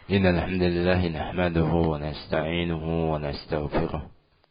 إن الحمد لله نحمده ونستعينه ونستغفره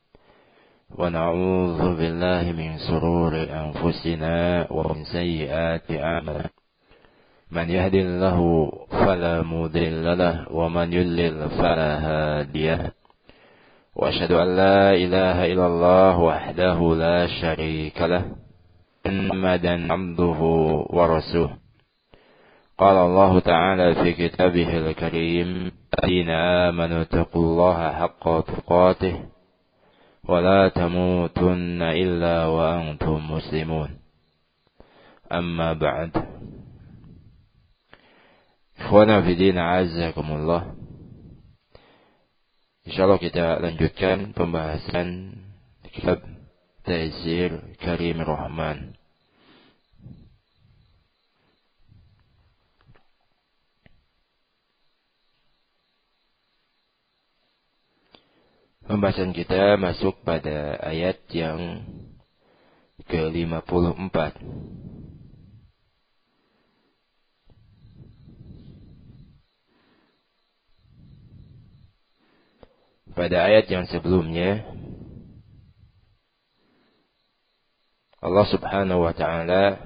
ونعوذ بالله من شرور أنفسنا ومن سيئات أعمالنا من يهد الله فلا مضل له ومن يضلل فلا هادي له وأشهد أن لا إله إلا الله وحده لا شريك له محمدا عبده ورسوله قال الله تعالى في كتابه الكريم الذين آمنوا اتقوا الله حق تقاته ولا تموتن إلا وأنتم مسلمون أما بعد Ikhwana Fidin A'azzakumullah. InsyaAllah kita lanjutkan pembahasan kitab Taysir Karim Rahman. Pembahasan kita masuk pada ayat yang ke-54. Pada ayat yang sebelumnya Allah Subhanahu wa ta'ala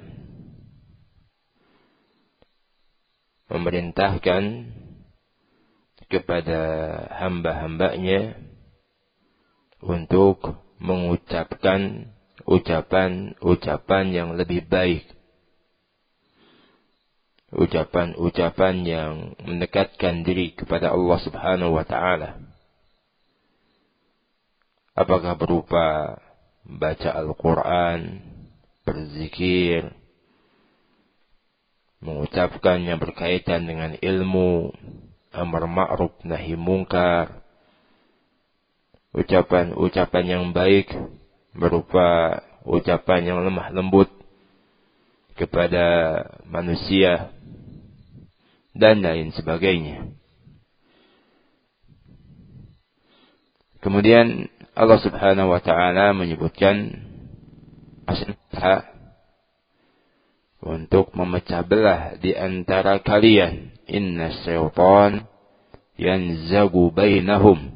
memerintahkan kepada hamba-hambanya untuk mengucapkan ucapan-ucapan yang lebih baik, ucapan-ucapan yang mendekatkan diri kepada Allah Subhanahu wa ta'ala. Apakah berupa baca Al-Quran, berzikir, mengucapkan yang berkaitan dengan ilmu, amar ma'ruf nahi mungkar, ucapan-ucapan yang baik berupa ucapan yang lemah lembut kepada manusia dan lain sebagainya. Kemudian Allah Subhanahu wa ta'ala menyebutkan untuk memecah belah di antara kalian. Inna syaitan yanzagu bainahum.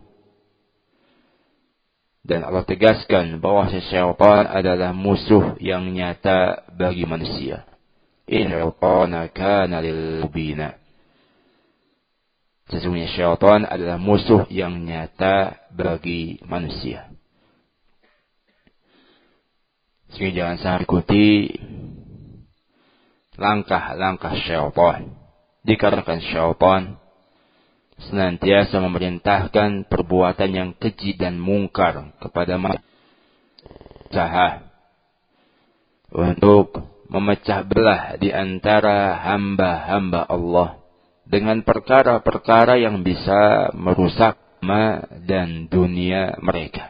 Dan Allah tegaskan bahwa syaitan adalah musuh yang nyata bagi manusia. Inna syaitana kana lil mubina. Sesungguhnya syaitan adalah musuh yang nyata bagi manusia. Sehingga jangan sampai ikuti langkah-langkah syaitan. Dikarenakan syaitan senantiasa memerintahkan perbuatan yang keji dan mungkar kepada manusia untuk memecah belah di antara hamba-hamba Allah dengan perkara-perkara yang bisa merusak agama dan dunia mereka.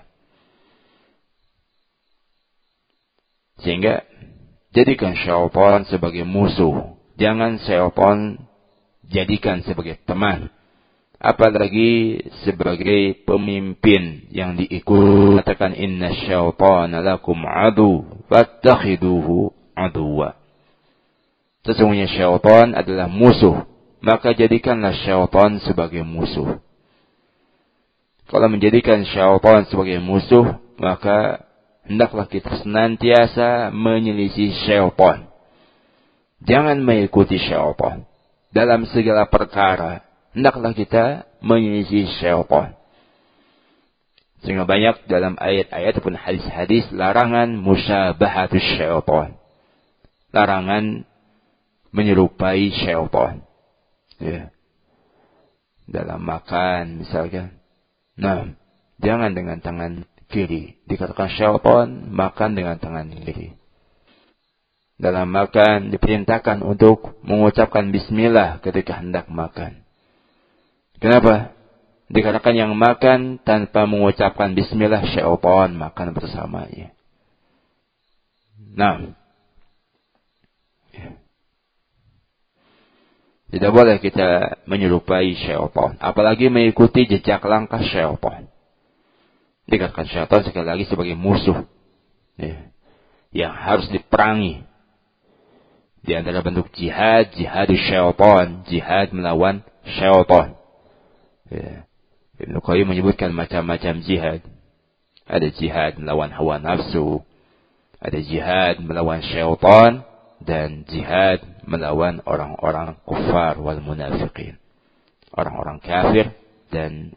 Sehingga jadikan syaitan sebagai musuh. Jangan syaitan jadikan sebagai teman. Apalagi sebagai pemimpin yang diikuti. Katakan inna syaitana lakum adu fattakhiduhu aduwa. Sesungguhnya syaitan adalah musuh, maka jadikanlah syaitan sebagai musuh. Kalau menjadikan syaitan sebagai musuh, maka hendaklah kita senantiasa menyelisih syaitan. Jangan mengikuti syaitan. Dalam segala perkara, hendaklah kita menyelisih syaitan. Sehingga banyak dalam ayat-ayat ataupun hadis-hadis larangan musyabahatus syaitan. Larangan menyerupai syaitan. Ya. Dalam makan misalkan. Nah, jangan dengan tangan kiri. Dikatakan syaitan, makan dengan tangan kiri. Dalam makan diperintahkan untuk mengucapkan bismillah ketika hendak makan. Kenapa? Dikatakan yang makan tanpa mengucapkan bismillah, syaitan makan bersamanya. Nah, tidak boleh kita menyerupai syaitan. Apalagi mengikuti jejak langkah syaitan. Dikatakan syaitan sekali lagi sebagai musuh. Ya, yang harus diperangi. Di antara bentuk jihad, jihad syaitan. Jihad melawan syaitan. Ya. Ibnu Qayyim menyebutkan macam-macam jihad. Ada jihad melawan hawa nafsu, ada jihad melawan syaitan, dan jihad melawan orang-orang kufar wal munafiqin. Orang-orang kafir dan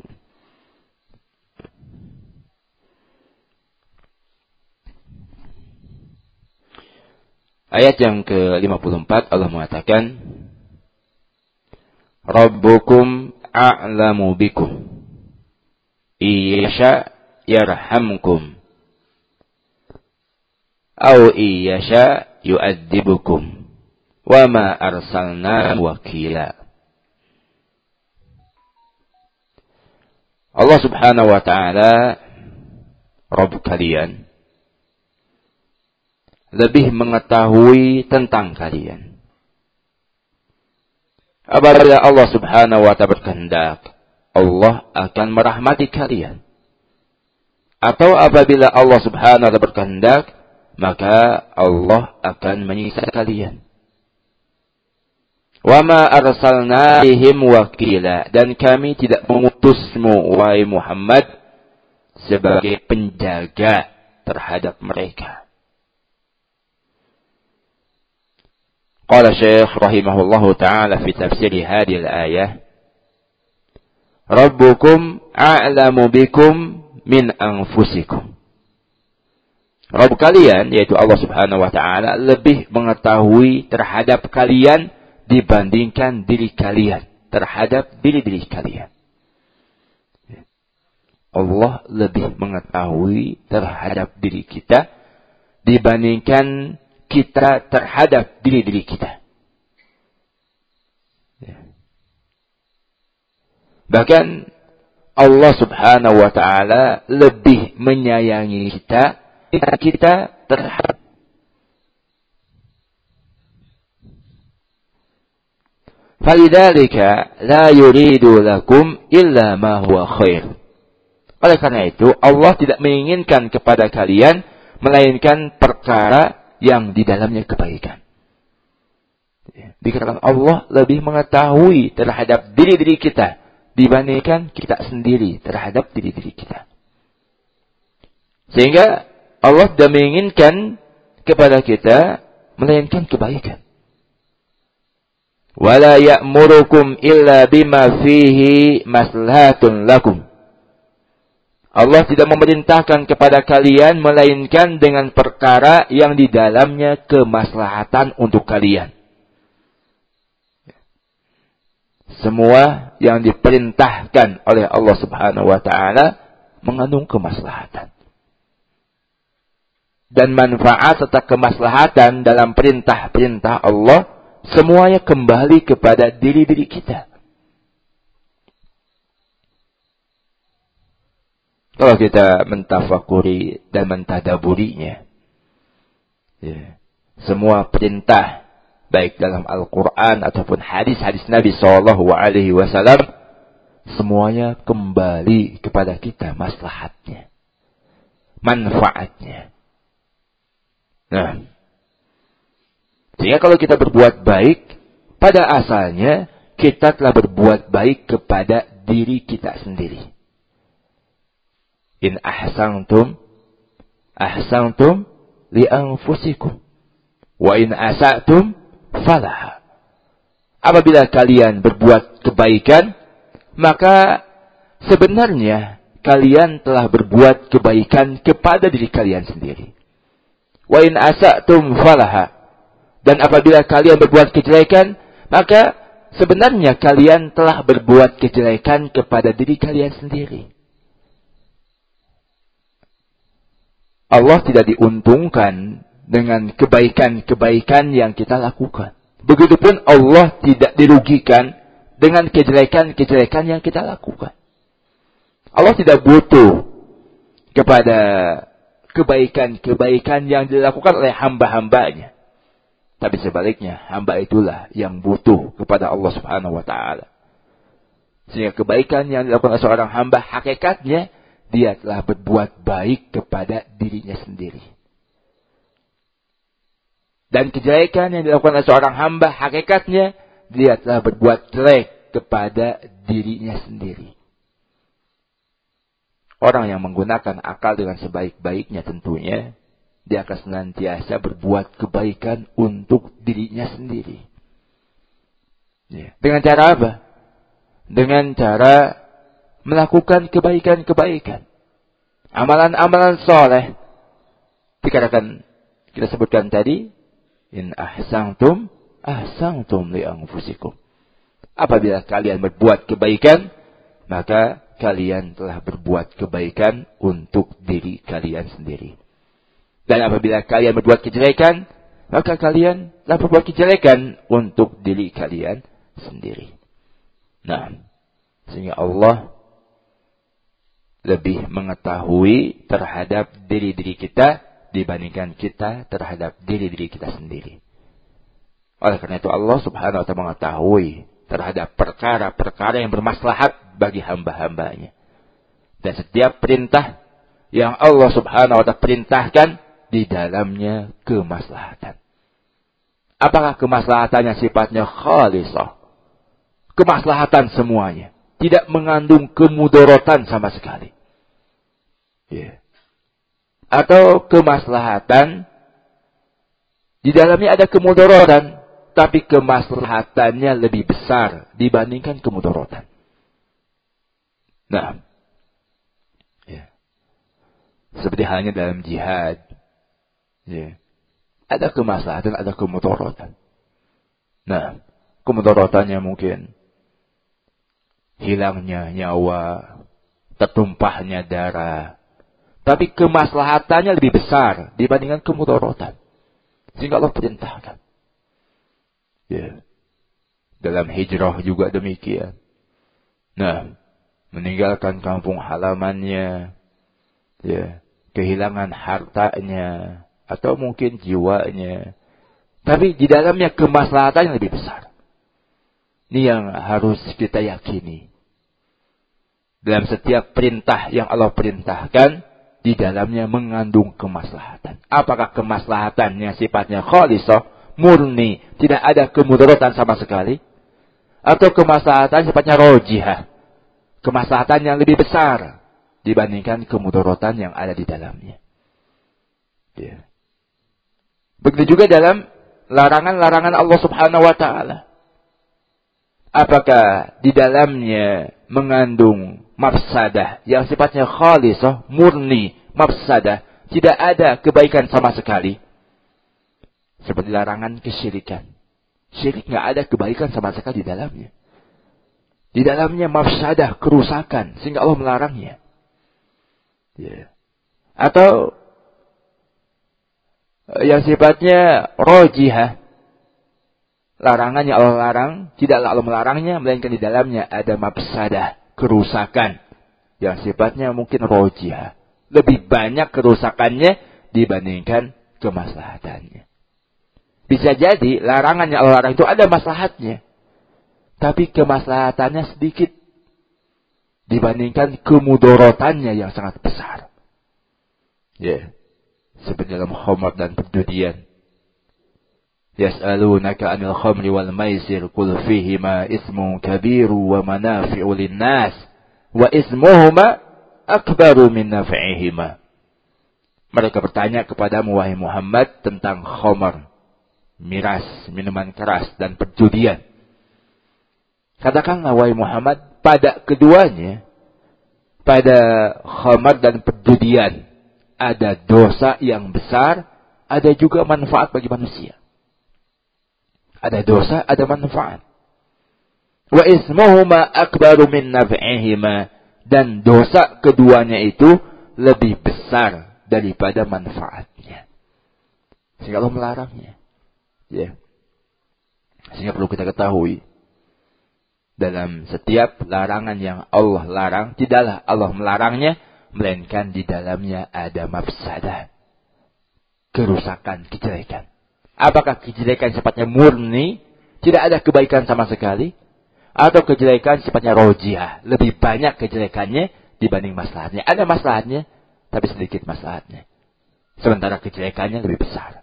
ayat yang ke-54 Allah mengatakan, Rabbukum a'lamu bikum. Iyasha yarhamkum. Au iyasha yu'adzibukum. Wa ma arsalna wakila. Allah subhanahu wa ta'ala, Rabb kalian, lebih mengetahui tentang kalian. Apabila Allah subhanahu wa ta'ala berkehendak, Allah akan merahmati kalian. Atau apabila Allah subhanahu wa ta'ala berkehendak, maka Allah akan menyiksa kalian. Wa ma arsalna bihim wakila. Dan kami tidak mengutusmu, wahai Muhammad, sebagai penjaga terhadap mereka. Qala Syekh rahimahullahu ta'ala fi tafsir hadhihi al-ayah, Rabbukum a'lamu bikum min anfusikum. Rabb kalian, yaitu Allah subhanahu wa ta'ala, lebih mengetahui terhadap kalian dibandingkan diri kalian. Terhadap diri-diri kalian. Allah lebih mengetahui terhadap diri kita dibandingkan kita terhadap diri-diri kita. Bahkan Allah subhanahu wa ta'ala lebih menyayangi kita terhadap. Falidhalika la yuridu lakum illa ma huwa khair. Oleh karena itu, Allah tidak menginginkan kepada kalian melainkan perkara yang di dalamnya kebaikan. Dikarenakan Allah lebih mengetahui terhadap diri-diri kita dibandingkan kita sendiri terhadap diri-diri kita. Sehingga Allah tidak menginginkan kepada kita melainkan kebaikan. Wala ya'murukum illa bima fihi maslahatun lakum. Allah tidak memerintahkan kepada kalian melainkan dengan perkara yang di dalamnya kemaslahatan untuk kalian. Semua yang diperintahkan oleh Allah subhanahu wa ta'ala mengandung kemaslahatan. Dan manfaat serta kemaslahatan dalam perintah-perintah Allah semuanya kembali kepada diri-diri kita. Kalau kita mentafakuri dan mentadaburinya, ya, semua perintah baik dalam Al-Quran ataupun hadis-hadis Nabi SAW, semuanya kembali kepada kita maslahatnya, manfaatnya. Nah, sehingga kalau kita berbuat baik, pada asalnya kita telah berbuat baik kepada diri kita sendiri. In ahsantum li anfusikum. Wa in asa'tum falaha. Apabila kalian berbuat kebaikan, maka sebenarnya kalian telah berbuat kebaikan kepada diri kalian sendiri. Wa in asa'tum falaha. Dan apabila kalian berbuat kejelekan, maka sebenarnya kalian telah berbuat kejelekan kepada diri kalian sendiri. Allah tidak diuntungkan dengan kebaikan-kebaikan yang kita lakukan. Begitupun Allah tidak dirugikan dengan kejelekan-kejelekan yang kita lakukan. Allah tidak butuh kepada kebaikan-kebaikan yang dilakukan oleh hamba-hambanya. Tapi sebaliknya, hamba itulah yang butuh kepada Allah subhanahu wa ta'ala. Sehingga kebaikan yang dilakukan oleh seorang hamba, hakikatnya, dia telah berbuat baik kepada dirinya sendiri. Dan kejelekan yang dilakukan oleh seorang hamba, hakikatnya, dia telah berbuat jelek kepada dirinya sendiri. Orang yang menggunakan akal dengan sebaik-baiknya tentunya, dia akan senantiasa berbuat kebaikan untuk dirinya sendiri. Ya. Dengan cara apa? Dengan cara melakukan kebaikan-kebaikan. Amalan-amalan soleh. Dikatakan, kita sebutkan tadi, in ahsantum, ahsantum li anfusikum. Apabila kalian berbuat kebaikan, maka kalian telah berbuat kebaikan untuk diri kalian sendiri. Dan apabila kalian berbuat kejelekan, maka kalian telah berbuat kejelekan untuk diri kalian sendiri. Nah, sehingga Allah lebih mengetahui terhadap diri-diri kita dibandingkan kita terhadap diri-diri kita sendiri. Oleh karena itu Allah Subhanahu wa ta'ala mengetahui terhadap perkara-perkara yang bermaslahat bagi hamba-hambanya. Dan setiap perintah yang Allah Subhanahu wa ta'ala perintahkan, di dalamnya kemaslahatan. Apakah kemaslahatannya sifatnya khalisah? Kemaslahatan semuanya. Tidak mengandung kemudaratan sama sekali. Yeah. Atau kemaslahatan, di dalamnya ada kemudaratan, tapi kemaslahatannya lebih besar dibandingkan kemudaratan. Nah, ya. Seperti halnya dalam jihad, ya. Ada kemaslahatan, ada kemudaratan. Nah, kemudaratannya mungkin hilangnya nyawa, tertumpahnya darah, tapi kemaslahatannya lebih besar dibandingkan kemudaratan. Sehingga Allah perintahkan. Ya. Dalam hijrah juga demikian. Nah, meninggalkan kampung halamannya, ya, kehilangan hartanya, atau mungkin jiwanya. Tapi di dalamnya kemaslahatan yang lebih besar. Ini yang harus kita yakini. Dalam setiap perintah yang Allah perintahkan, di dalamnya mengandung kemaslahatan. Apakah kemaslahatan yang sifatnya khalisah, murni, tidak ada kemudaratan sama sekali? Atau kemaslahatan sifatnya rojihah, kemaslahatan yang lebih besar dibandingkan kemudaratan yang ada di dalamnya. Ya. Begitu juga dalam larangan-larangan Allah Subhanahu wa ta'ala. Apakah di dalamnya mengandung mafsadah yang sifatnya khalisah, murni, mafsadah, tidak ada kebaikan sama sekali? Seperti larangan kesyirikan. Syirik nggak ada kebaikan sama sekali di dalamnya. Di dalamnya mafsadah, kerusakan, sehingga Allah melarangnya. Ya. Atau yang sifatnya rojihah, larangan yang Allah larang, tidaklah Allah melarangnya, melainkan di dalamnya ada mafsadah, kerusakan, yang sifatnya mungkin rojihah. Lebih banyak kerusakannya dibandingkan kemaslahatannya. Bisa jadi larangan yang Allah larang itu ada maslahatnya, tapi kemaslahatannya sedikit dibandingkan kemudaratannya yang sangat besar. Ya, seperti dalam khamr dan perjudian. Yas'alunaka 'anil khamri wal maisir qul fihima ismun kabiru wa manafi'u lin-nas wa ismuhuma akbaru min naf'ihima. Mereka bertanya kepadamu wahai Muhammad tentang khamr, miras, minuman keras dan perjudian. Katakanlah wahai Muhammad, pada keduanya, pada khamr dan perjudian, ada dosa yang besar, ada juga manfaat bagi manusia. Ada dosa, ada manfaat. Wa ismuhuma akbaru min naf'ihima, dan dosa keduanya itu lebih besar daripada manfaatnya. Sehingga Allah melarangnya. Ya. Sehingga perlu kita ketahui, dalam setiap larangan yang Allah larang, tidaklah Allah melarangnya, melainkan di dalamnya ada mafsadah, kerusakan, kejelekan. Apakah kejelekan sifatnya murni, tidak ada kebaikan sama sekali, atau kejelekan sifatnya rojihah, lebih banyak kejelekannya dibanding maslahatnya. Ada maslahatnya, tapi sedikit maslahatnya. Sementara kejelekannya lebih besar.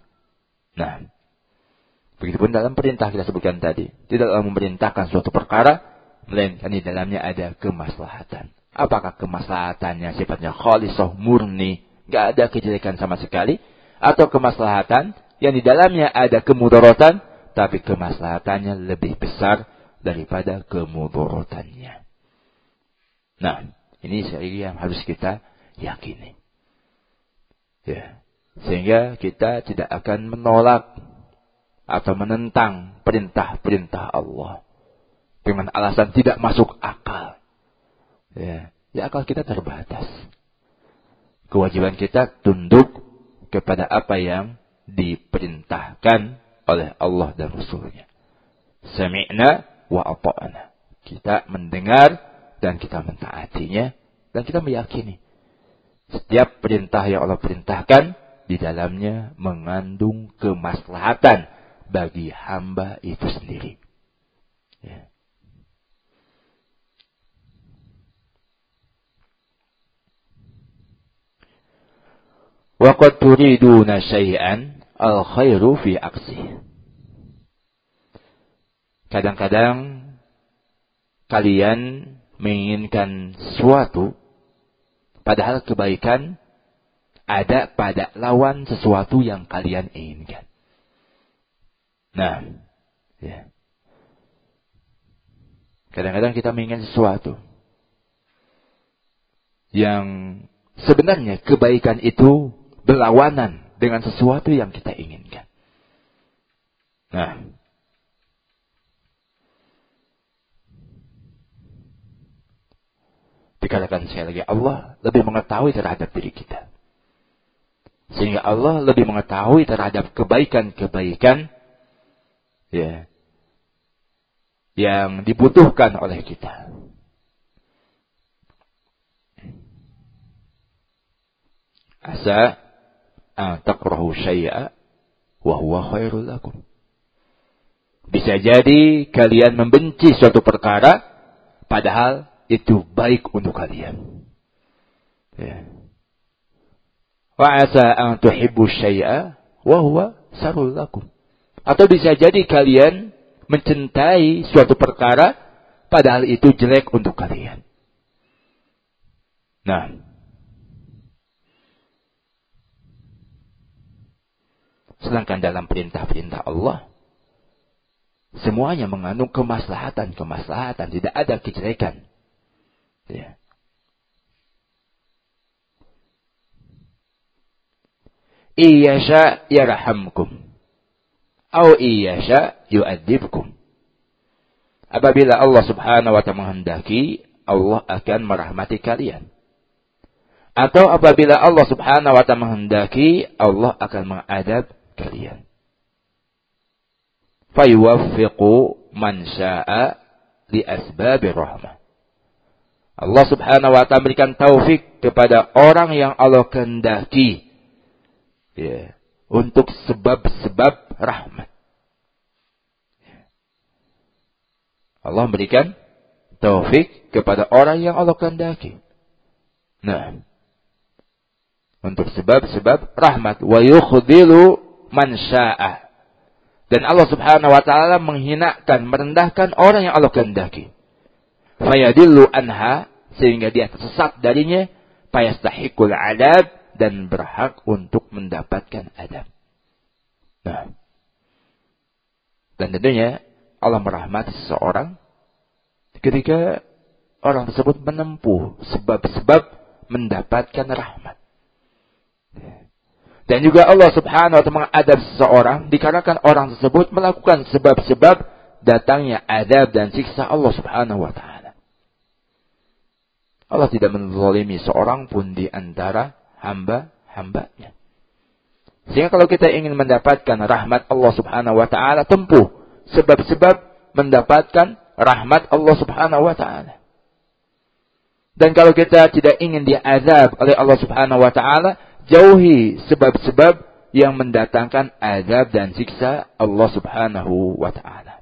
Nah, begitupun dalam perintah kita sebutkan tadi. Tidak dalam memerintahkan suatu perkara, melainkan di dalamnya ada kemaslahatan. Apakah kemaslahatannya sifatnya khalisah, murni, gak ada kejelekan sama sekali, atau kemaslahatan yang di dalamnya ada kemudaratan, tapi kemaslahatannya lebih besar daripada kemudaratannya. Nah, ini yang harus kita yakini. Ya. Sehingga kita tidak akan menolak atau menentang perintah-perintah Allah dengan alasan tidak masuk akal. Ya, akal kita terbatas. Kewajiban kita tunduk kepada apa yang diperintahkan oleh Allah dan Rasulnya. Sami'na wa ata'na. Kita mendengar dan kita mentaatinya dan kita meyakini setiap perintah yang Allah perintahkan di dalamnya mengandung kemaslahatan bagi hamba itu sendiri. Ya. Wa qad turiduna syai'an al-khairu fi aqsih. Kadang-kadang kalian menginginkan sesuatu padahal kebaikan ada pada lawan sesuatu yang kalian inginkan. Nah, ya. Kadang-kadang kita menginginkan sesuatu yang sebenarnya kebaikan itu berlawanan dengan sesuatu yang kita inginkan. Nah, dikatakan sekali lagi, Allah lebih mengetahui terhadap diri kita. Sehingga Allah lebih mengetahui terhadap kebaikan-kebaikan ya, yang dibutuhkan oleh kita. Asa an takrahu syai'a wa huwa khairul lakum. Bisa jadi kalian membenci suatu perkara padahal itu baik untuk kalian. Ya. Wa asa an tuhibbu syai'a wa huwa syarrul lakum. Atau bisa jadi kalian mencintai suatu perkara padahal itu jelek untuk kalian. Nah, sedangkan dalam perintah-perintah Allah semuanya mengandung kemaslahatan, tidak ada kejelekan. Ya. Iyasha yarhamkum atau iyasha yu'adzibkum. Apabila Allah Subhanahu wa ta'ala menghendaki, Allah akan merahmati kalian. Atau apabila Allah Subhanahu wa ta'ala menghendaki, Allah akan mengadab kalian. Fayuwaffiqu man syaa li asbabir rahmah. Allah Subhanahu wa ta'ala berikan taufik kepada orang yang Allah kehendaki ya, untuk sebab-sebab rahmat. Allah berikan taufik kepada orang yang Allah kehendaki. Nah, untuk sebab-sebab rahmat. Wa yukhdilu man syaa. Dan Allah Subhanahu wa ta'ala menghinakan, merendahkan orang yang Allah kehendaki. Fayadillu anha, sehingga dia tersesat darinya, fayastahiqul adab, dan berhak untuk mendapatkan adab. Nah, dan tentunya Allah merahmati seseorang ketika orang tersebut menempuh sebab-sebab mendapatkan rahmat. Dan juga Allah Subhanahu wa ta'ala mengadab seseorang dikarenakan orang tersebut melakukan sebab-sebab datangnya adab dan siksa Allah Subhanahu wa ta'ala. Allah tidak menzalimi seorang pun di antara hamba-hambanya. Sehingga kalau kita ingin mendapatkan rahmat Allah Subhanahu wa ta'ala, tempuh sebab-sebab mendapatkan rahmat Allah Subhanahu wa ta'ala. Dan kalau kita tidak ingin diazab oleh Allah Subhanahu wa ta'ala, jauhi sebab-sebab yang mendatangkan azab dan siksa Allah Subhanahu wa ta'ala.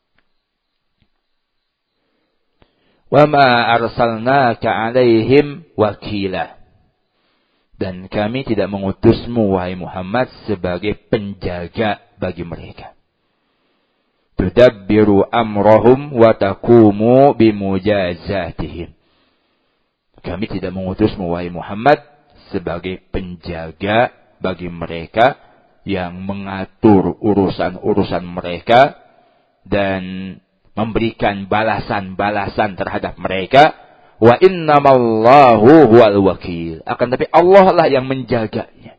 Wa ma arsalnaka 'alaihim wakila. Dan kami tidak mengutusmu wahai Muhammad sebagai penjaga bagi mereka. tudabbiru amrahum wa taqumu bimujazatihim. Kami tidak mengutusmu wahai Muhammad sebagai penjaga bagi mereka yang mengatur urusan-urusan mereka dan memberikan balasan-balasan terhadap mereka. Wa innamallahu huwal wakil. Akan tapi Allah lah yang menjaganya.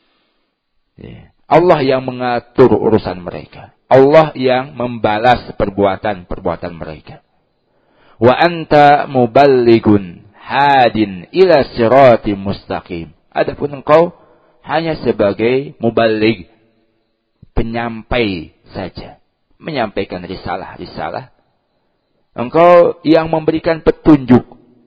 Allah yang mengatur urusan mereka. Allah yang membalas perbuatan-perbuatan mereka. Wa anta muballighun hadin ila siratim mustaqim. Adapun engkau hanya sebagai muballigh, penyampai saja, menyampaikan risalah. Engkau yang memberikan petunjuk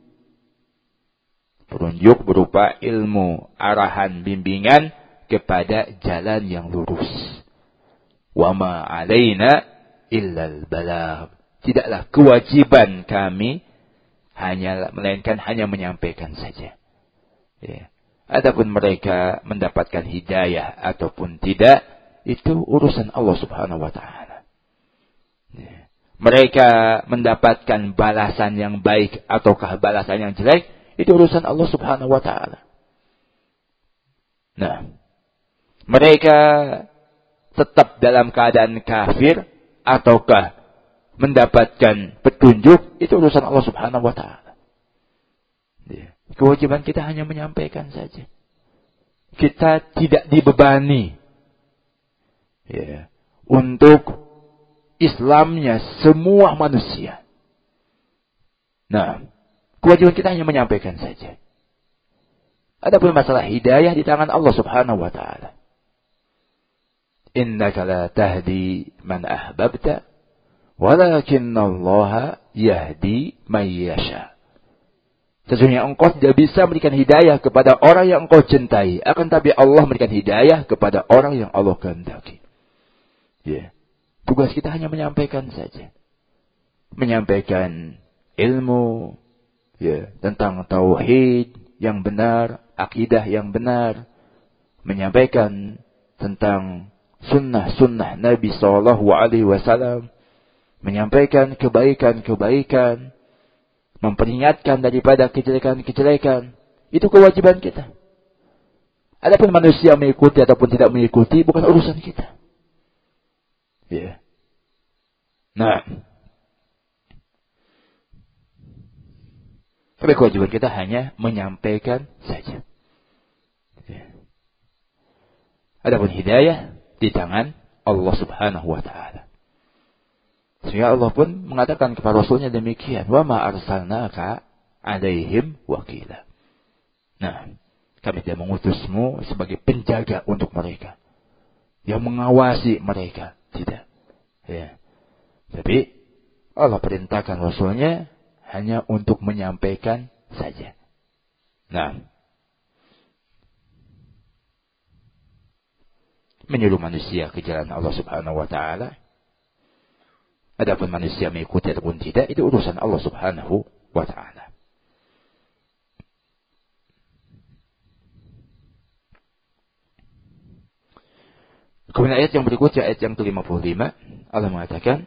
berupa ilmu, arahan, bimbingan kepada jalan yang lurus. Wa ma 'alaina illal balagh. Tidaklah kewajiban kami melainkan hanya menyampaikan saja. Ya. Adapun mereka mendapatkan hidayah ataupun tidak, itu urusan Allah Subhanahu wa taala. Ya. Mereka mendapatkan balasan yang baik ataukah balasan yang jelek, itu urusan Allah Subhanahu wa taala. Nah, mereka tetap dalam keadaan kafir ataukah mendapatkan petunjuk, itu urusan Allah Subhanahu wa taala. Ya. Kewajiban kita hanya menyampaikan saja. Kita tidak dibebani untuk Islamnya semua manusia. Nah, kewajiban kita hanya menyampaikan saja. Adapun masalah hidayah di tangan Allah Subhanahu wa taala. Innaka la tahdi man ahbabta walakinnallaha yahdi man yasha. Sesungguhnya engkau tidak bisa memberikan hidayah kepada orang yang engkau cintai. Akan tapi Allah memberikan hidayah kepada orang yang Allah kehendaki. Ya. Tugas kita hanya menyampaikan saja. Menyampaikan ilmu tentang tauhid yang benar, akidah yang benar. Menyampaikan tentang sunnah-sunnah Nabi SAW. Menyampaikan kebaikan-kebaikan. Memperingatkan daripada kejelekan-kejelekan. Itu kewajiban kita. Adapun manusia mengikuti ataupun tidak mengikuti bukan urusan kita. Ya. Nah. Tapi kewajiban kita hanya menyampaikan saja. Ya. Adapun hidayah di tangan Allah Subhanahu wa taala. Sehingga Allah pun mengatakan kepada Rasulnya demikian. Wa ma arsalnaka alaihim wakila. Nah, kami tidak mengutusmu sebagai penjaga untuk mereka. Yang mengawasi mereka. Tidak. Ya. Tapi Allah perintahkan Rasulnya hanya untuk menyampaikan saja. Nah. Menyuruh manusia ke jalan Allah Subhanahu wa ta'ala. Adapun manusia mengikuti ataupun tidak, itu urusan Allah Subhanahu wa ta'ala. Kemudian ayat yang berikutnya, ayat yang ke-55, Allah mengatakan,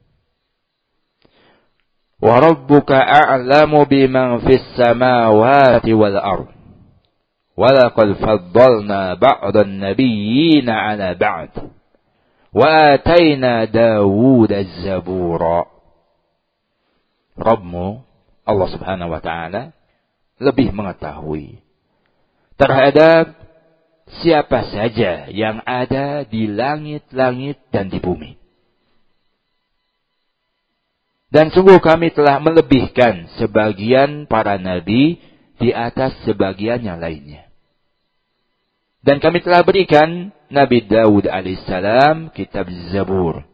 Wa rabbuka a'lamu biman fis samawati wal ard. Wa laqad faddalna ba'dan nabiyyina 'ala ba'd. Wa ataina Dawud az-zabura. Rabbmu, Allah Subhanahu wa ta'ala, lebih mengetahui terhadap siapa saja yang ada di langit-langit dan di bumi. Dan sungguh kami telah melebihkan sebagian para nabi di atas sebagian yang lainnya. Dan kami telah berikan Nabi Dawud alaihissalam kitab Zabur.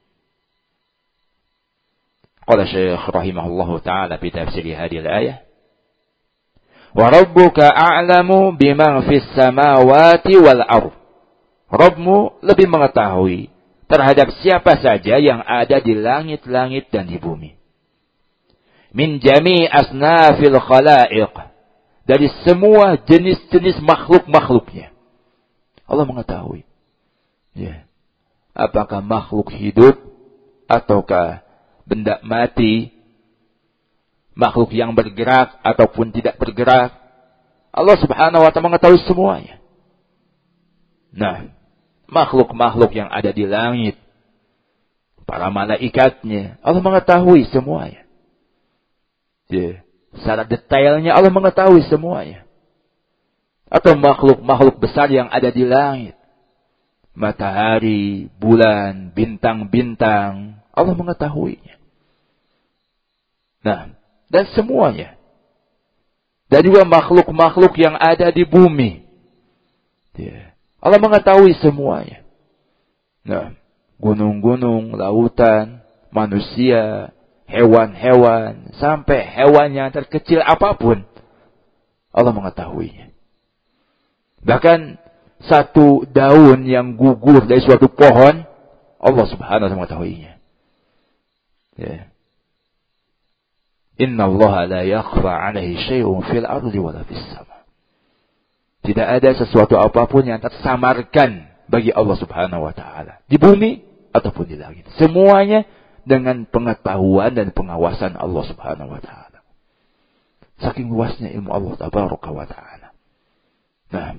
Qala Syekh rahimahullahu ta'ala fi tafsir hadhihi al-ayah. Wa rabbuka a'lamu biman fis samawati wal ard. Rabbmu lebih mengetahui terhadap siapa saja yang ada di langit-langit dan di bumi. Min jami' asnafil khalaiq. Dari semua jenis-jenis makhluk-makhluknya. Allah mengetahui. Ya. Apakah makhluk hidup ataukah benda mati, makhluk yang bergerak ataupun tidak bergerak, Allah Subhanahu wa ta'ala mengetahui semuanya. Nah, makhluk-makhluk yang ada di langit, para malaikatnya, Allah mengetahui semuanya. Secara detailnya Allah mengetahui semuanya. Atau makhluk-makhluk besar yang ada di langit, matahari, bulan, bintang-bintang, Allah mengetahuinya. Nah, dan semuanya. Dan juga makhluk-makhluk yang ada di bumi, Allah mengetahui semuanya. Nah, gunung-gunung, lautan, manusia, hewan-hewan, sampai hewan yang terkecil apapun, Allah mengetahuinya. Bahkan satu daun yang gugur dari suatu pohon, Allah Subhanahu wa ta'ala mengetahuinya. Inna Allah la yakhfa 'alaihi syai'un fil ardi wala fis sama. Tidak ada sesuatu apapun yang tersamarkan bagi Allah Subhanahu wa ta'ala, di bumi ataupun di langit. Semuanya dengan pengetahuan dan pengawasan Allah Subhanahu wa ta'ala. Saking luasnya ilmu Allah Tabaraka wa ta'ala. Nah,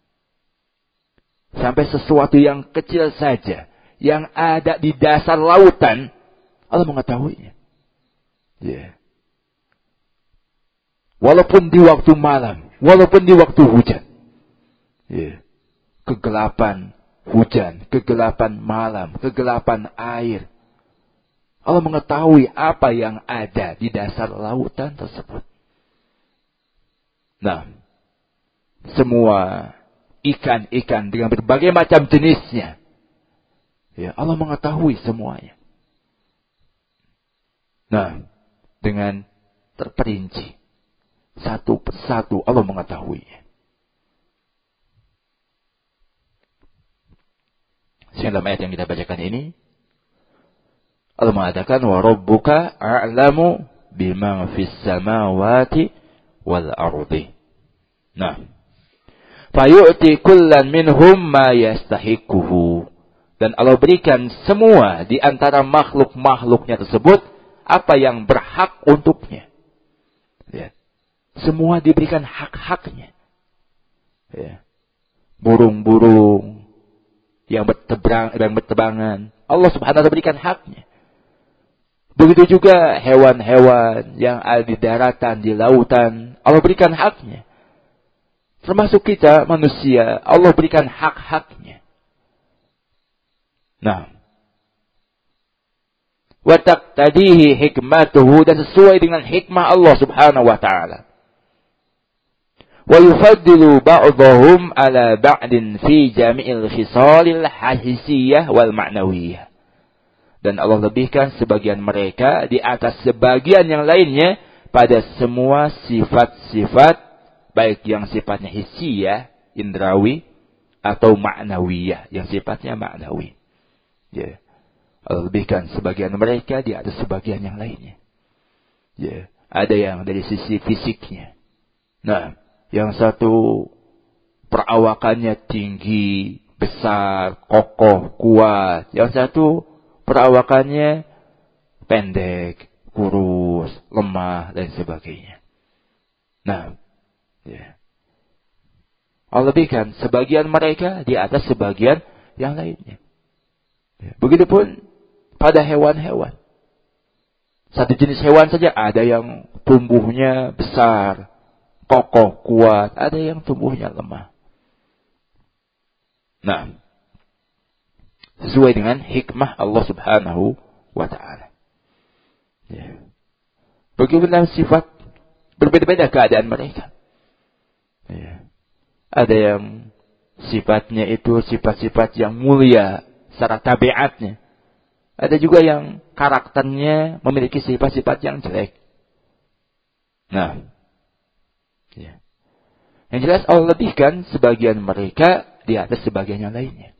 sampai sesuatu yang kecil saja, yang ada di dasar lautan, Allah mengetahuinya. Walaupun di waktu malam, walaupun di waktu hujan. Kegelapan hujan, kegelapan malam, kegelapan air. Allah mengetahui apa yang ada di dasar lautan tersebut. Nah, semua ikan-ikan dengan berbagai macam jenisnya, Allah mengetahui semuanya. Nah, dengan terperinci, satu persatu Allah mengetahuinya. Sehingga dalam ayat yang kita bacakan ini, Allah mengatakan, wa rabbuka a'lamu bima fis samawati wal ardi. Nah, fayu'ti kullan minhum ma yastahiquhu. Dan Allah berikan semua di antara makhluk-makhluknya tersebut apa yang berhak untuknya. Semua diberikan hak-haknya. Burung-burung yang berterbangan, Allah Subhanahu wa ta'ala berikan haknya. Begitu juga hewan-hewan yang ada di daratan, di lautan, Allah berikan haknya. Termasuk kita manusia, Allah berikan hak-haknya. Nah, wa taqtadihi hikmatuhu, dan sesuai dengan hikmah Allah Subhanahu wa ta'ala. Wa yufaddilu ba'dahum ala ba'din fi jami'il khisalil hissiyah wal ma'nawiyah. Dan Allah lebihkan sebagian mereka di atas sebagian yang lainnya pada semua sifat-sifat, baik yang sifatnya hissiyah, indrawi, atau ma'nawiyah, yang sifatnya ma'nawi. Allah lebihkan sebagian mereka di atas sebagian yang lainnya. Ada yang dari sisi fisiknya. Nah, yang satu perawakannya tinggi, besar, kokoh, kuat. Yang satu perawakannya pendek, kurus, lemah, dan sebagainya. Nah, Allah lebihkan sebagian mereka di atas sebagian yang lainnya. Begitupun pada hewan-hewan. Satu jenis hewan saja ada yang tumbuhnya besar, kokoh, kuat, ada yang tumbuhnya lemah. Nah, sesuai dengan hikmah Allah Subhanahu wa ta'ala. Bagaimana sifat, berbeda-beda keadaan mereka. Ada yang sifatnya itu sifat-sifat yang mulia secara tabiatnya. Ada juga yang karakternya memiliki sifat-sifat yang jelek. Nah, yang jelas Allah lebihkan sebagian mereka di atas sebagian yang lainnya.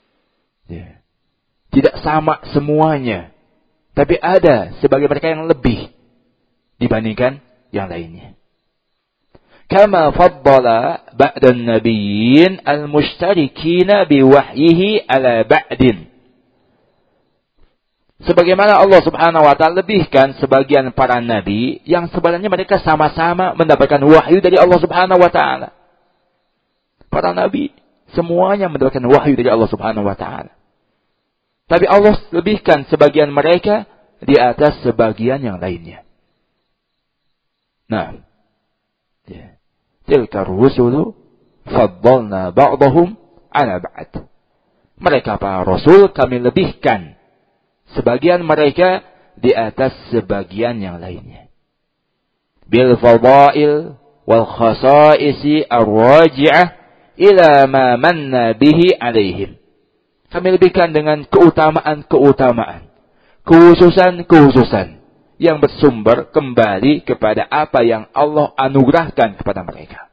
Tidak sama semuanya, tapi ada sebagian mereka yang lebih dibandingkan yang lainnya. Kama faddala ba'dan nabiyyin al-mushtarikina biwahyihi ala ba'din. Sebagaimana Allah Subhanahu wa taala lebihkan sebagian para nabi yang sebenarnya mereka sama-sama mendapatkan wahyu dari Allah Subhanahu wa taala. Para nabi semuanya mendapatkan wahyu dari Allah Subhanahu wa taala. Tapi Allah lebihkan sebagian mereka di atas sebagian yang lainnya. Nah, tilka rusulu faddalna ba'dahum 'ala ba'd. Mereka para rasul kami lebihkan sebagian mereka di atas sebagian yang lainnya. Bil fadail wal khasa'isi ar-raji'ah ila ma manna bihi 'alaihim. Kami lebihkan dengan keutamaan-keutamaan, kehususan-kehususan yang bersumber kembali kepada apa yang Allah anugerahkan kepada mereka.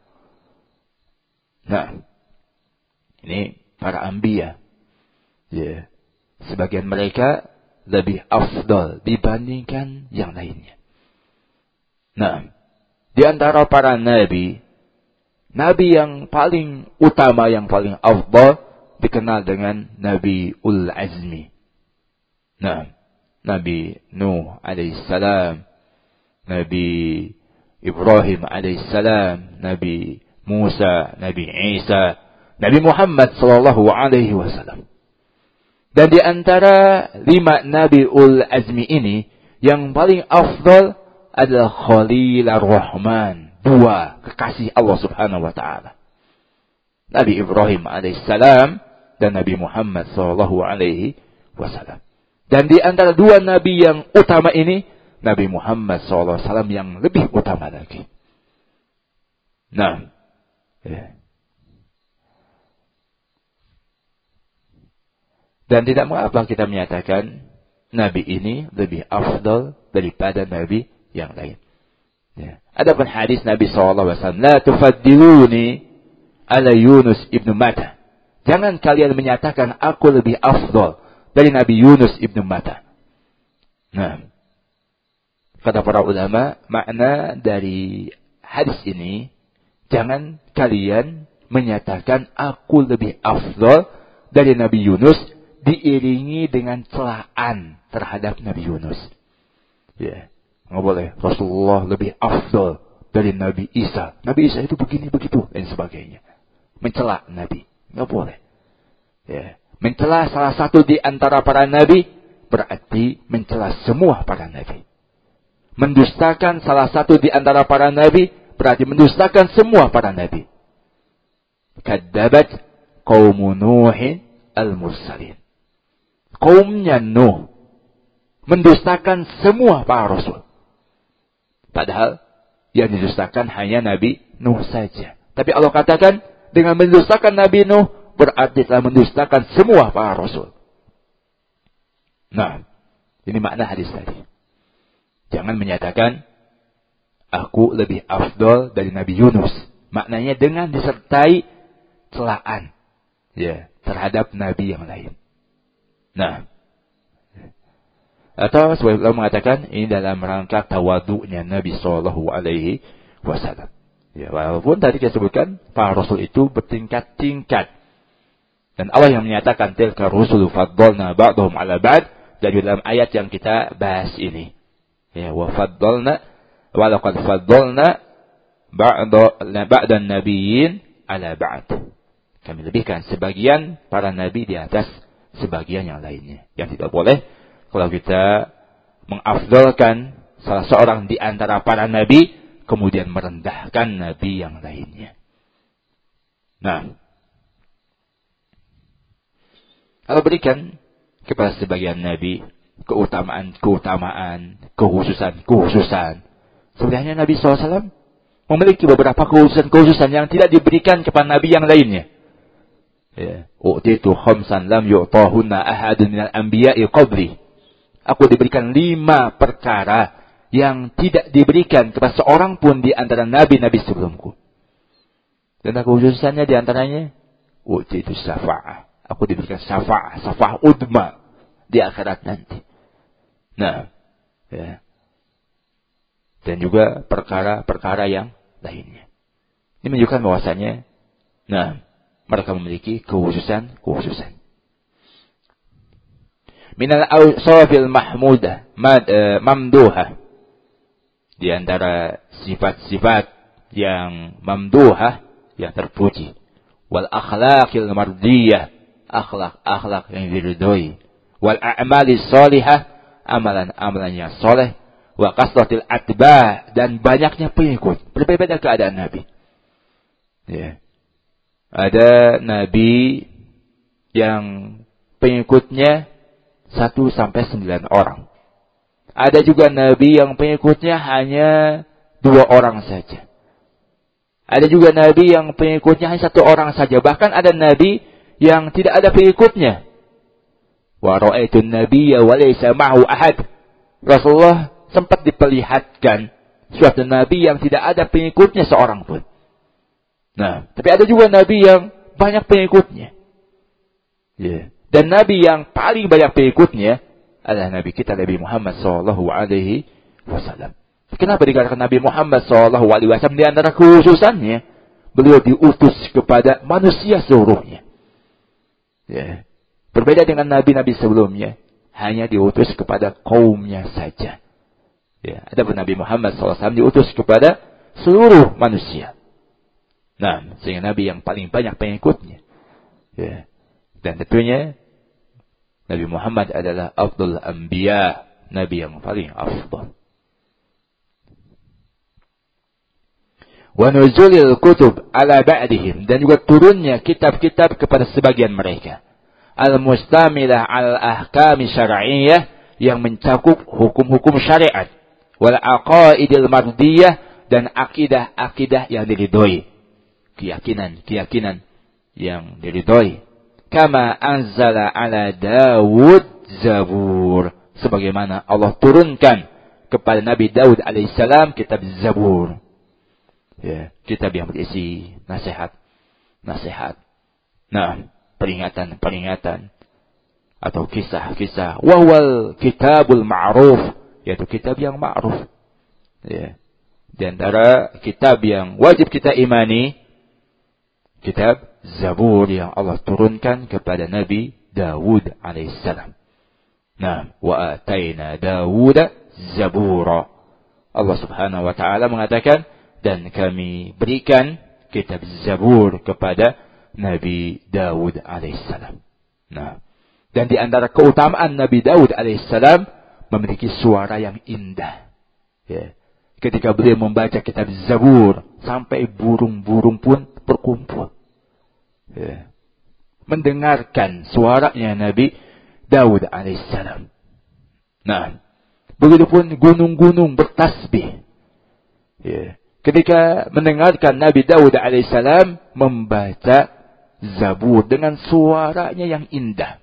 Nah, ini para anbiya. Ya, sebagian mereka lebih afdal dibandingkan yang lainnya. Nah, di antara para nabi, nabi yang paling utama, yang paling afdal dikenal dengan Nabi Ul Azmi. Nah, Nabi Nuh alaihissalam, Nabi Ibrahim alaihissalam, Nabi Musa, Nabi Isa, Nabi Muhammad sallallahu alaihi wasallam. Dan di antara 5 Nabi Ul Azmi ini, yang paling afdal adalah Khalil Ar-Rahman, 2 kekasih Allah Subhanahu wa taala. Nabi Ibrahim alaihissalam dan Nabi Muhammad sallallahu alaihi wasallam. Dan di antara 2 nabi yang utama ini, Nabi Muhammad sallallahu alaihi wasallam yang lebih utama lagi. Nah, dan tidak mengapa kita menyatakan nabi ini lebih afdal daripada nabi yang lain. Adapun hadis Nabi sallallahu alaihi wasallam, la tufaddiluni ala Yunus ibnu Matta. Jangan kalian menyatakan aku lebih afdal dari Nabi Yunus ibnu Matta. Nah, kata para ulama, makna dari hadis ini, jangan kalian menyatakan aku lebih afdal dari Nabi Yunus diiringi dengan celaan terhadap Nabi Yunus. Ya, nggak boleh. Rasulullah lebih afdal dari Nabi Isa. Nabi Isa itu begini begitu dan sebagainya. Mencela Nabi. Nggak boleh. Ya. Mencela salah satu di antara para nabi berarti mencela semua para nabi. Mendustakan salah satu di antara para nabi berarti mendustakan semua para nabi. Kadzabat qaumu Nuhin al-mursalin. Kaumnya Nuh mendustakan semua para rasul. Padahal yang didustakan hanya Nabi Nuh saja. Tapi Allah katakan, dengan mendustakan Nabi Nuh, berarti telah mendustakan semua para rasul. Nah, ini makna hadis tadi. Jangan menyatakan, aku lebih afdal dari Nabi Yunus. Maknanya dengan disertai celaan, ya, terhadap Nabi yang lain. Nah, atau sebagian mengatakan, ini dalam rangka tawadu'nya Nabi Sallallahu Alaihi Wasallam. Ya, walaupun tadi kita sebutkan para rasul itu bertingkat-tingkat. Dan Allah yang menyatakan tilka rusulu faddalna ba'dahum 'ala ba'd dari dalam ayat yang kita bahas ini. Ya, wa faddalna wa laqad faddalna ba'dan nabiyyin 'ala ba'd. Kami lebihkan sebagian para nabi di atas sebagian yang lainnya. Yang tidak boleh kalau kita mengafdalkan salah seorang di antara para nabi kemudian merendahkan nabi yang lainnya. Nah, kalau berikan kepada sebagian nabi keutamaan, kekhususan. Sebenarnya Nabi SAW memiliki beberapa kekhususan yang tidak diberikan kepada nabi yang lainnya. Ya, u'titu khamsan lam yu'tahunna ahadun minal anbiya'i qabli. Aku diberikan 5 perkara yang tidak diberikan kepada seorang pun di antara nabi-nabi sebelumku. Dan kekhususannya di antaranya, u'titu syafa'ah. Aku diberikan syafa'ah udma di akhirat nanti. Nah, ya. Dan juga perkara-perkara yang lainnya. Ini menunjukkan bahwasanya, nah, mereka memiliki kekhususan. Minal awsafil mahmudah mamduhah. Di antara sifat-sifat yang mamduhah, yang terpuji. Wal akhlaqil mardiyah, akhlak-akhlak yang diridhoi. Wal a'malis salihah, amalan-amalan yang soleh. Wa kasratil atba', dan banyaknya pengikut. Berbeda keadaan Nabi. Ya. Ada Nabi yang pengikutnya 1-9 orang. Ada juga Nabi yang pengikutnya hanya 2 orang saja. Ada juga Nabi yang pengikutnya hanya 1 orang saja. Bahkan ada Nabi yang tidak ada pengikutnya. Wa ra'aitun nabiyya wa laysa ma'hu ahad. Rasulullah sempat diperlihatkan suatu Nabi yang tidak ada pengikutnya seorang pun. Nah, tapi ada juga Nabi yang banyak pengikutnya. Yeah. Dan Nabi yang paling banyak pengikutnya adalah Nabi kita, Nabi Muhammad SAW. Kenapa dikatakan Nabi Muhammad SAW? Di antara khususannya, beliau diutus kepada manusia seluruhnya. Ya. Berbeda dengan nabi-nabi sebelumnya, hanya diutus kepada kaumnya saja. Ya. Adapun Nabi Muhammad SAW diutus kepada seluruh manusia. Nah, sehingga Nabi yang paling banyak pengikutnya. Ya. Dan tentunya Nabi Muhammad adalah afdal anbiya, Nabi yang paling afdal. Wa nuzulil kutub ala ba'dihim, dan juga turunnya kitab-kitab kepada sebagian mereka. Al-mustamilah al-ahkami syar'iyyah, yang mencakup hukum-hukum syariat. Wal aqaidil mardiyah, dan akidah-akidah yang diridhoi. Keyakinan yang diridhoi. Kama anzala ala Dawud Zabur, sebagaimana Allah turunkan kepada Nabi Daud alaihissalam kitab Zabur. Ya, kitab yang berisi nasihat. Nah, peringatan atau kisah-kisah. Wahwal kitabul ma'ruf, yaitu kitab yang ma'ruf. Ya. Di antara kitab yang wajib kita imani, kitab Zabur yang Allah turunkan kepada Nabi Dawud alaihissalam. Nah, wa ataina Dawud Zabura. Allah Subhanahu wa taala mengatakan, dan kami berikan kitab Zabur kepada Nabi Dawud alaihissalam. Nah, dan di antara keutamaan Nabi Dawud alaihissalam, memiliki suara yang indah. Ya. Ketika beliau membaca kitab Zabur, sampai burung-burung pun berkumpul. Ya. Mendengarkan suaranya Nabi Dawud alaihissalam. Nah, begitupun gunung-gunung bertasbih. Ya. Ketika mendengarkan Nabi Dawud alaihissalam membaca Zabur dengan suaranya yang indah.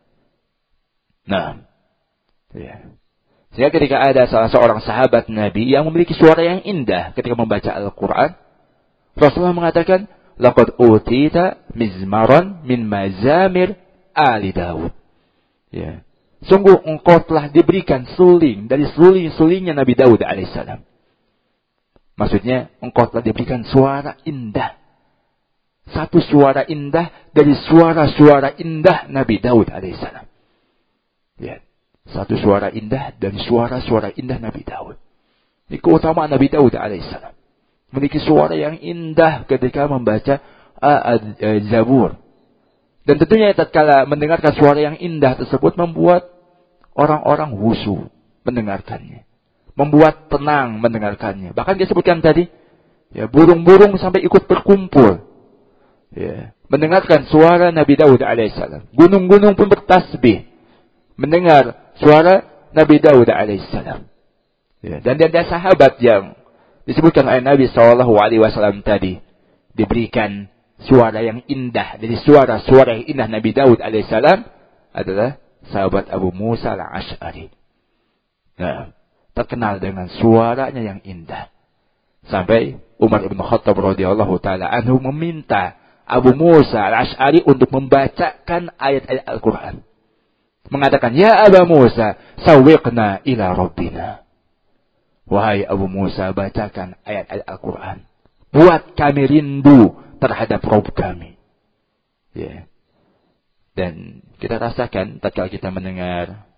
Nah, ya. Sehingga ketika ada salah seorang sahabat Nabi yang memiliki suara yang indah ketika membaca Al-Quran, Rasulullah mengatakan, laqad utita mizmaran min mazamir ali Daud. Ya. Sungguh engkau telah diberikan suling dari suling-sulingnya Nabi Daud alaihissalam. Maksudnya, engkau telah diberikan suara indah. Satu suara indah dari suara-suara indah Nabi Daud alaihissalam. Ya. Satu suara indah dari suara-suara indah Nabi Daud. Ini keutamaan Nabi Daud alaihissalam. Memiliki suara yang indah ketika membaca Zabur. Dan tentunya tatkala mendengarkan suara yang indah tersebut membuat orang-orang khusyuk mendengarkannya. Membuat tenang mendengarkannya. Bahkan dia sebutkan tadi, ya, burung-burung sampai ikut berkumpul. Ya, mendengarkan suara Nabi Daud alaihissalam. Gunung-gunung pun bertasbih mendengar suara Nabi Daud alaihissalam. Ya, dan ada sahabat yang disebutkan oleh Nabi SAW tadi, diberikan suara yang indah dari suara-suara yang indah Nabi Daud alaihissalam, adalah sahabat Abu Musa al-Ash'ari. Nah, terkenal dengan suaranya yang indah. Sampai Umar ibn Khattab radhiyallahu taala anhu meminta Abu Musa al-Ash'ari untuk membacakan ayat-ayat Al-Quran. Mengatakan, ya Abu Musa, sawwiqna ila Rabbina. Wahai Abu Musa, bacakan ayat-ayat Al-Quran. Buat kami rindu terhadap Rabb kami. Ya. Dan kita rasakan tatkala kita mendengar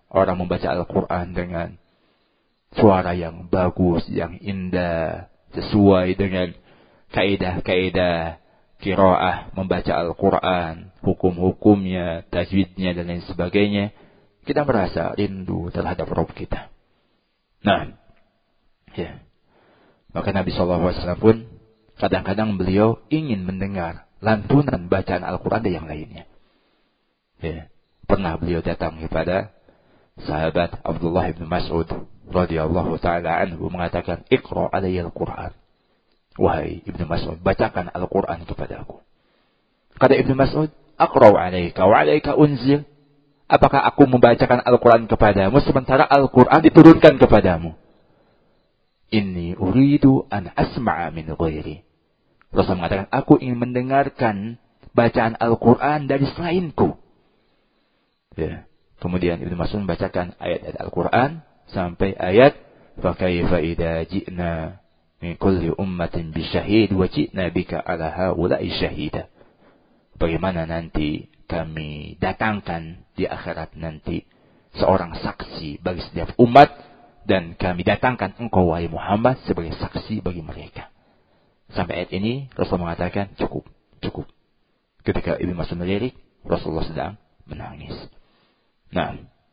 orang membaca Al-Quran dengan suara yang bagus, yang indah, sesuai dengan kaidah-kaidah qiraah membaca Al-Quran, hukum-hukumnya, tajwidnya, dan lain sebagainya, kita merasa rindu terhadap Rabb kita. Nah, ya. Maka Nabi SAW pun kadang-kadang beliau ingin mendengar lantunan bacaan Al-Quran dan yang lainnya. Ya. Pernah beliau datang kepada sahabat Abdullah bin Mas'ud radhiyallahu taala anhu mengatakan, "Iqra alayya al-Qur'an." Wahai Ibnu Mas'ud, bacakan Al-Qur'an kepadaku. Kata Ibnu Mas'ud, "Aqra'u alayka wa alayka unzil." Apakah aku membacakan Al-Qur'an kepadamu sementara Al-Qur'an diturunkan kepadamu? Inni uridu an asma'a min ghairi. Rasul mengatakan, aku ingin mendengarkan bacaan Al-Qur'an dari selainku. Ya. Kemudian Ibnu Mas'ud membacakan ayat-ayat Al-Qur'an sampai ayat fa kaifa idza ji'na min kulli ummatin bisyahid wa ji'na bika ala haula'i syahida. Bagaimana nanti kami datangkan di akhirat nanti seorang saksi bagi setiap umat, dan kami datangkan engkau wahai Muhammad sebagai saksi bagi mereka. Sampai ayat ini Rasul mengatakan cukup. Ketika Ibnu Mas'ud melirik, Rasulullah sedang menangis. Nah,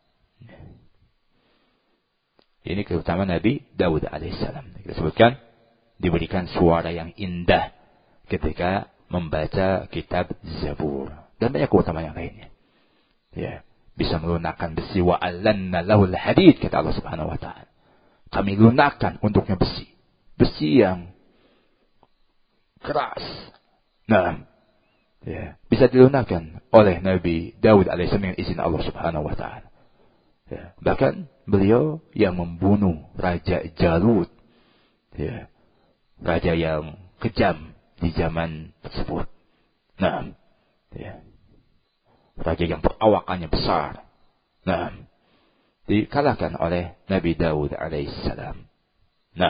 ini keutamaan Nabi Daud alaihissalam. Kita sebutkan diberikan suara yang indah ketika membaca kitab Zabur, dan banyak keutamaan yang lainnya. Ya, bisa melunakkan besi, wa allanna lahul hadid, kata Allah Subhanahu wa taala. Kami lunakkan untuknya besi yang keras. Nah, ya, bisa dilunakkan oleh Nabi Daud alaihissalam dengan izin Allah Subhanahu wa taala. Ya, bahkan beliau yang membunuh Raja Jalut, ya, raja yang kejam di zaman tersebut. Nah, ya, raja yang perawakannya besar. Nah, dikalahkan oleh Nabi Daud alaihissalam. Nah,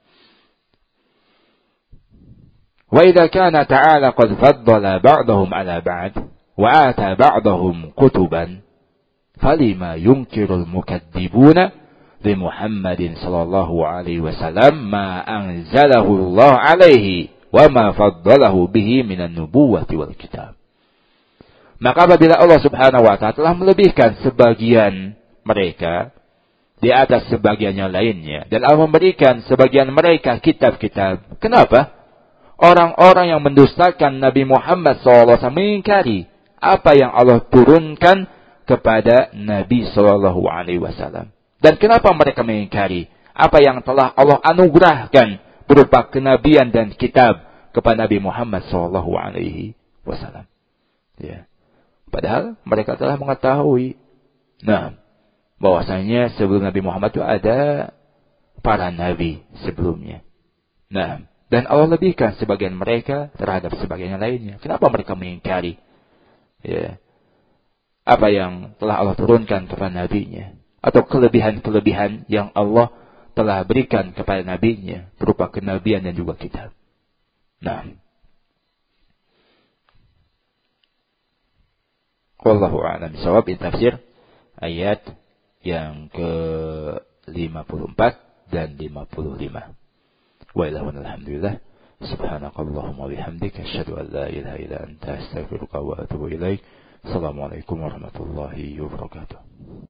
wa idza kana ta'ala qad faddala ba'dahum 'ala ba'd wa ata ba'dahum kutuban falima yunkirul mukaddibuna li Muhammadin sallallahu alaihi wasallam ma anzalahu Allah alaihi wa ma faddalahu bihi minan nubuwwati wal kitab. Maka apabila Allah Subhanahu wa taala telah melebihkan sebagian mereka di atas sebagian yang lainnya, dan Allah memberikan sebagian mereka kitab-kitab, kenapa orang-orang yang mendustakan Nabi Muhammad SAW mengingkari apa yang Allah turunkan kepada Nabi SAW? Dan kenapa mereka mengingkari apa yang telah Allah anugerahkan berupa kenabian dan kitab kepada Nabi Muhammad SAW? Ya. Padahal mereka telah mengetahui, nah, bahwasanya sebelum Nabi Muhammad itu ada para nabi sebelumnya. Nah, dan Allah lebihkan sebagian mereka terhadap sebagian yang lainnya. Kenapa mereka mengingkari? Ya. Apa yang telah Allah turunkan kepada nabinya, atau kelebihan-kelebihan yang Allah telah berikan kepada nabinya berupa kenabian dan juga kitab. Nah, wallahu a'lam bishawab. Ini tafsir ayat yang ke-54 dan 55. Wa ilahuna alhamdulillah. Subhanakallahumma bihamdika asyhadu an la ilaha illa anta astaghfiruka wa atubu ilaik. Assalamualaikum warahmatullahi wabarakatuh.